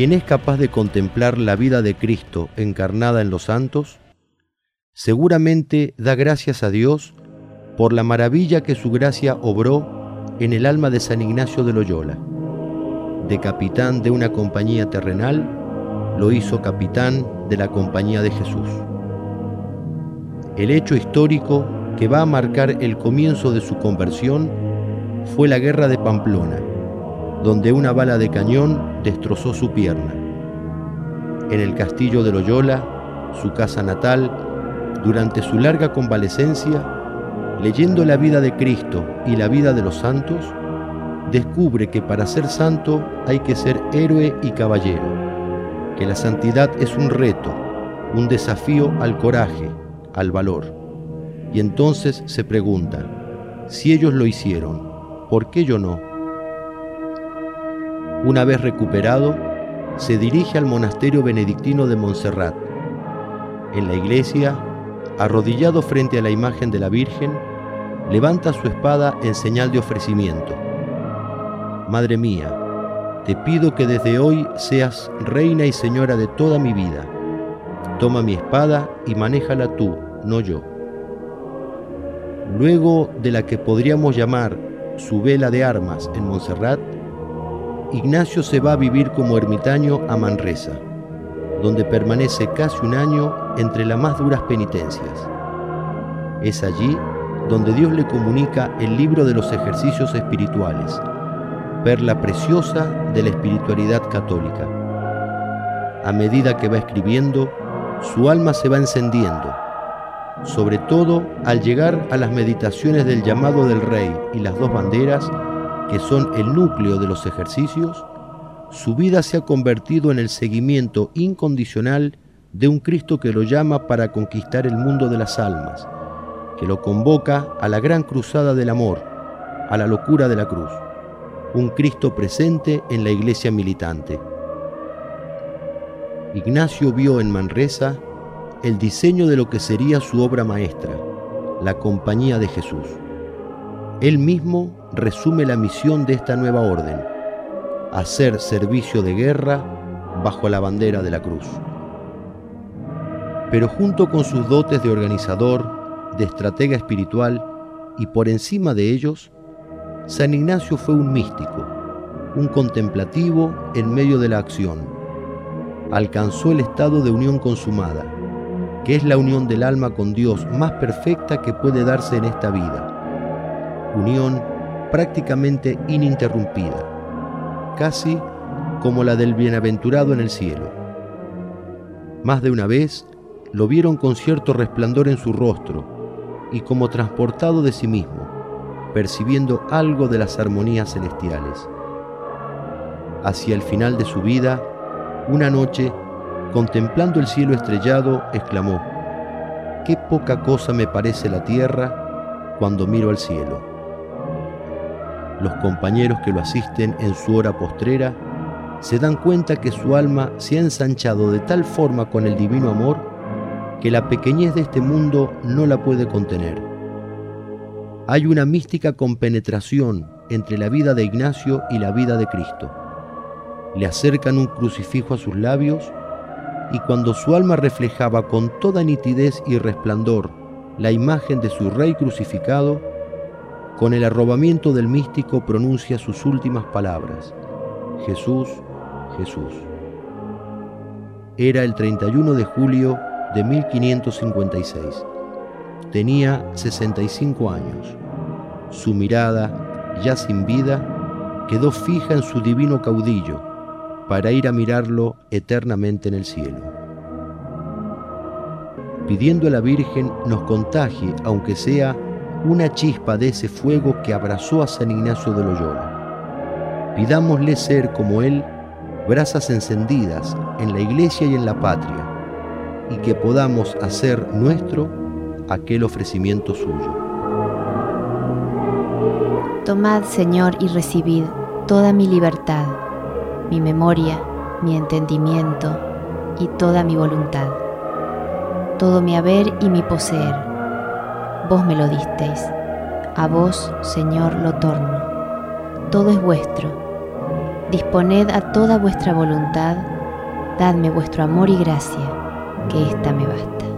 Quien es capaz de contemplar la vida de Cristo encarnada en los santos, seguramente da gracias a Dios por la maravilla que su gracia obró en el alma de San Ignacio de Loyola. De capitán de una compañía terrenal, lo hizo capitán de la Compañía de Jesús. El hecho histórico que va a marcar el comienzo de su conversión fue la guerra de Pamplona, donde una bala de cañón destrozó su pierna. En el castillo de Loyola, su casa natal, durante su larga convalecencia, leyendo la vida de Cristo y la vida de los santos, descubre que para ser santo hay que ser héroe y caballero, que la santidad es un reto, un desafío al coraje, al valor. Y entonces se pregunta, si ellos lo hicieron, ¿por qué yo no? Una vez recuperado, se dirige al monasterio benedictino de Montserrat. En la iglesia, arrodillado frente a la imagen de la Virgen, levanta su espada en señal de ofrecimiento. Madre mía, te pido que desde hoy seas reina y señora de toda mi vida. Toma mi espada y manéjala tú, no yo. Luego de la que podríamos llamar su vela de armas en Montserrat, Ignacio se va a vivir como ermitaño a Manresa, donde permanece casi un año entre las más duras penitencias. Es allí donde Dios le comunica el libro de los ejercicios espirituales, perla preciosa de la espiritualidad católica. A medida que va escribiendo, su alma se va encendiendo, sobre todo al llegar a las meditaciones del llamado del Rey y las dos banderas, que son el núcleo de los ejercicios. Su vida se ha convertido en el seguimiento incondicional de un Cristo que lo llama para conquistar el mundo de las almas, que lo convoca a la gran cruzada del amor, a la locura de la cruz, un Cristo presente en la iglesia militante. Ignacio vio en Manresa el diseño de lo que sería su obra maestra, la Compañía de Jesús. Él mismo resume la misión de esta nueva orden: hacer servicio de guerra bajo la bandera de la cruz. Pero junto con sus dotes de organizador, de estratega espiritual y por encima de ellos, San Ignacio fue un místico, un contemplativo en medio de la acción. Alcanzó el estado de unión consumada, que es la unión del alma con Dios más perfecta que puede darse en esta vida. Unión prácticamente ininterrumpida, casi como la del bienaventurado en el cielo. Más de una vez lo vieron con cierto resplandor en su rostro y como transportado de sí mismo, percibiendo algo de las armonías celestiales. Hacia el final de su vida, una noche, contemplando el cielo estrellado, exclamó: «Qué poca cosa me parece la tierra cuando miro al cielo». Los compañeros que lo asisten en su hora postrera se dan cuenta que su alma se ha ensanchado de tal forma con el divino amor que la pequeñez de este mundo no la puede contener. Hay una mística compenetración entre la vida de Ignacio y la vida de Cristo. Le acercan un crucifijo a sus labios y cuando su alma reflejaba con toda nitidez y resplandor la imagen de su Rey crucificado, con el arrobamiento del místico pronuncia sus últimas palabras: «Jesús, Jesús». Era el 31 de julio de 1556. Tenía 65 años. Su mirada, ya sin vida, quedó fija en su divino caudillo, para ir a mirarlo eternamente en el cielo. Pidiendo a la Virgen nos contagie, aunque sea una chispa de ese fuego que abrazó a San Ignacio de Loyola. Pidámosle ser como él, brasas encendidas en la iglesia y en la patria, y que podamos hacer nuestro aquel ofrecimiento suyo. Tomad, Señor, y recibid toda mi libertad, mi memoria, mi entendimiento y toda mi voluntad, todo mi haber y mi poseer. Vos me lo disteis, a vos, Señor, lo torno. Todo es vuestro. Disponed a toda vuestra voluntad, dadme vuestro amor y gracia, que ésta me basta.